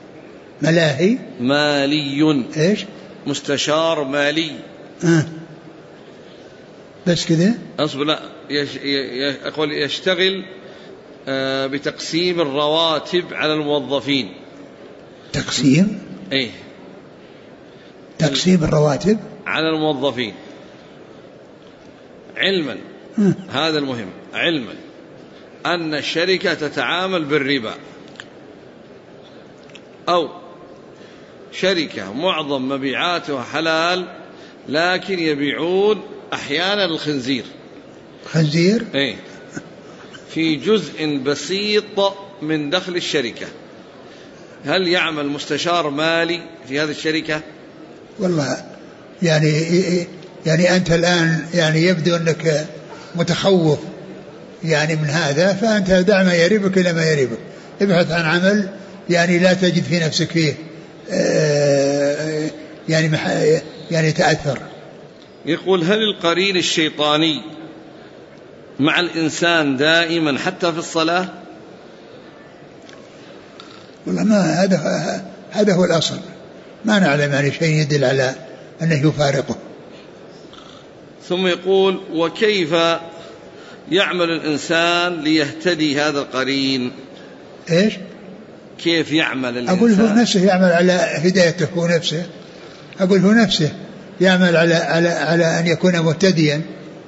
مالي إيش؟ مستشار مالي. بس كذا؟ أصبر، لا، أقول يشتغل بتقسيم الرواتب على الموظفين. تقسيم؟ إيه، تقسيم الرواتب على الموظفين، علما هذا المهم، علما أن الشركة تتعامل بالربا، أو شركة معظم مبيعاتها حلال لكن يبيعون أحيانا الخنزير. خنزير؟ إيه، في جزء بسيط من دخل الشركة. هل يعمل مستشار مالي في هذه الشركة؟ والله يعني أنت الآن يعني يبدو أنك متخوف يعني من هذا، فأنت دع ما يريبك إلى ما يريبك، ابحث عن عمل يعني لا تجد في نفسك فيه يعني تأثر. يقول: هل القرين الشيطاني مع الإنسان دائما حتى في الصلاة؟ والله ما هذا هو الأصل، ما نعلم يعني شيء يدل على أنه يفارقه. ثم يقول: وكيف يعمل الإنسان ليهتدي هذا القرين؟ إيش؟ كيف يعمل الإنسان؟ أقول هو نفسه يعمل على هدايته، هو نفسه، أقول هو نفسه يعمل على أن يكون مهتديا،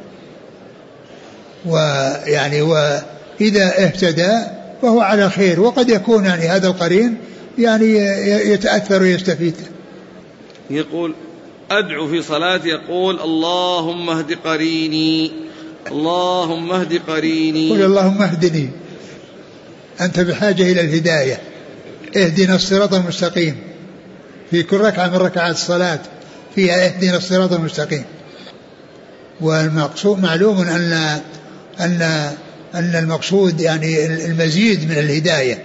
ويعني وإذا اهتدى فهو على خير، وقد يكون يعني هذا القرين يعني يتأثر ويستفيد. يقول أدعو في صلاتي يقول اللهم اهد قريني، اللهم اهد قريني. قل اللهم اهدني، أنت بحاجة إلى الهداية، اهدنا الصراط المستقيم. في كل ركعة من ركعات الصلاة فيها اهدنا الصراط المستقيم. والمقصود معلوم أن المقصود يعني المزيد من الهداية،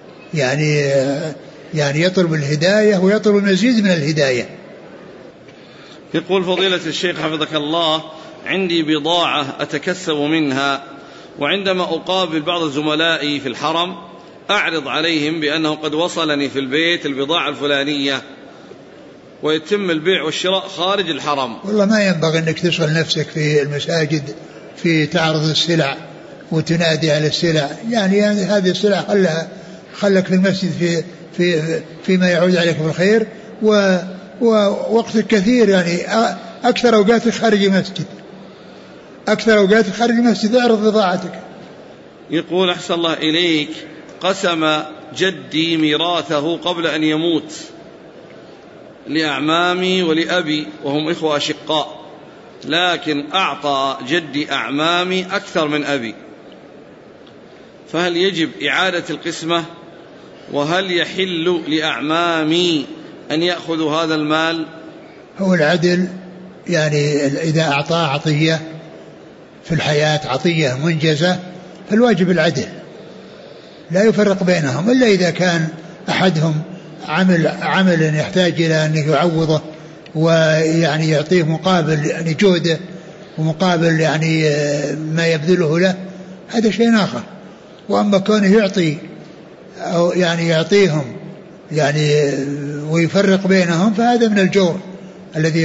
يعني يطلب الهداية ويطلب المزيد من الهداية. يقول فضيلة الشيخ حفظك الله عندي بضاعة أتكسب منها، وعندما أقابل بعض زملائي في الحرم أعرض عليهم بأنه قد وصلني في البيت البضاعة الفلانية، ويتم البيع والشراء خارج الحرم. والله ما ينبغي أنك تشغل نفسك في المساجد في تعرض السلع وتنادي على السلع، يعني هذه السلع خلك في المسجد فيما يعود عليك بالخير، ووقتك كثير يعني أكثر أوقاتك خارج المسجد، أكثر أوقاتك خارج المسجد اعرض بضاعتك. يقول أحسن الله إليك قسم جدي ميراثه قبل أن يموت لأعمامي ولأبي وهم إخوة أشقاء، لكن أعطى جدي أعمامي أكثر من أبي، فهل يجب إعادة القسمة؟ وهل يحل لأعمامي أن يأخذوا هذا المال؟ هو العدل، يعني إذا أعطى عطية في الحياة عطية منجزة فالواجب العدل، لا يفرق بينهم إلا إذا كان أحدهم عمل يحتاج إلى أن يعوضه ويعني يعطيه مقابل يعني جهده ومقابل يعني ما يبذله له، هذا شيء آخر. وأما كونه يعطي أو يعني يعطيهم يعني ويفرق بينهم فهذا من الجور الذي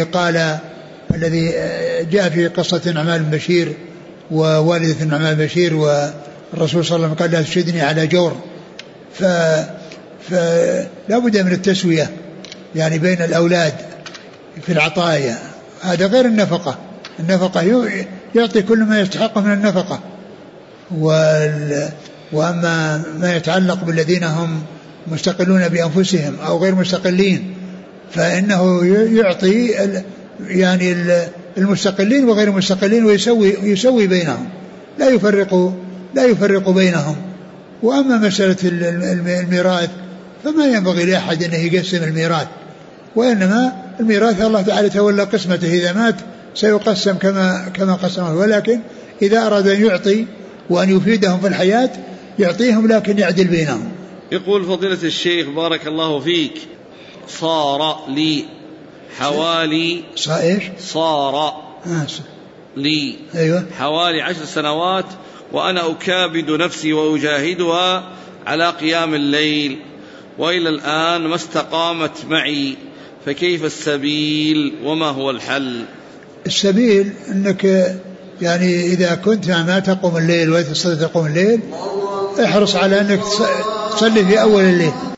جاء في قصة النعمان بن بشير ووالدة النعمان بن بشير، والرسول صلى الله عليه وسلم قال لا تشدني على جور. فلا بد من التسوية يعني بين الأولاد في العطايا، هذا غير النفقة. النفقة يعطي كل ما يستحق من النفقة، وأما ما يتعلق بالذين هم مستقلون بأنفسهم أو غير مستقلين فإنه يعطي يعني المستقلين وغير المستقلين ويسوي بينهم، لا يفرق بينهم. وأما مسألة الميراث فما ينبغي لأحد أنه يقسم الميراث، وإنما الميراث الله تعالى تولى قسمته، إذا مات سيقسم كما قسمه، ولكن إذا أراد أن يعطي وأن يفيدهم في الحياة يعطيهم لكن يعدل بينهم. يقول فضيلة الشيخ بارك الله فيك صار لي حوالي حوالي 10 سنوات وأنا أكابد نفسي وأجاهدها على قيام الليل، وإلى الآن ما استقامت معي، فكيف السبيل وما هو الحل؟ السبيل أنك يعني إذا كنت ما تقوم الليل ولا تستطيع تقوم الليل احرص على أنك تصلي في أول الليل،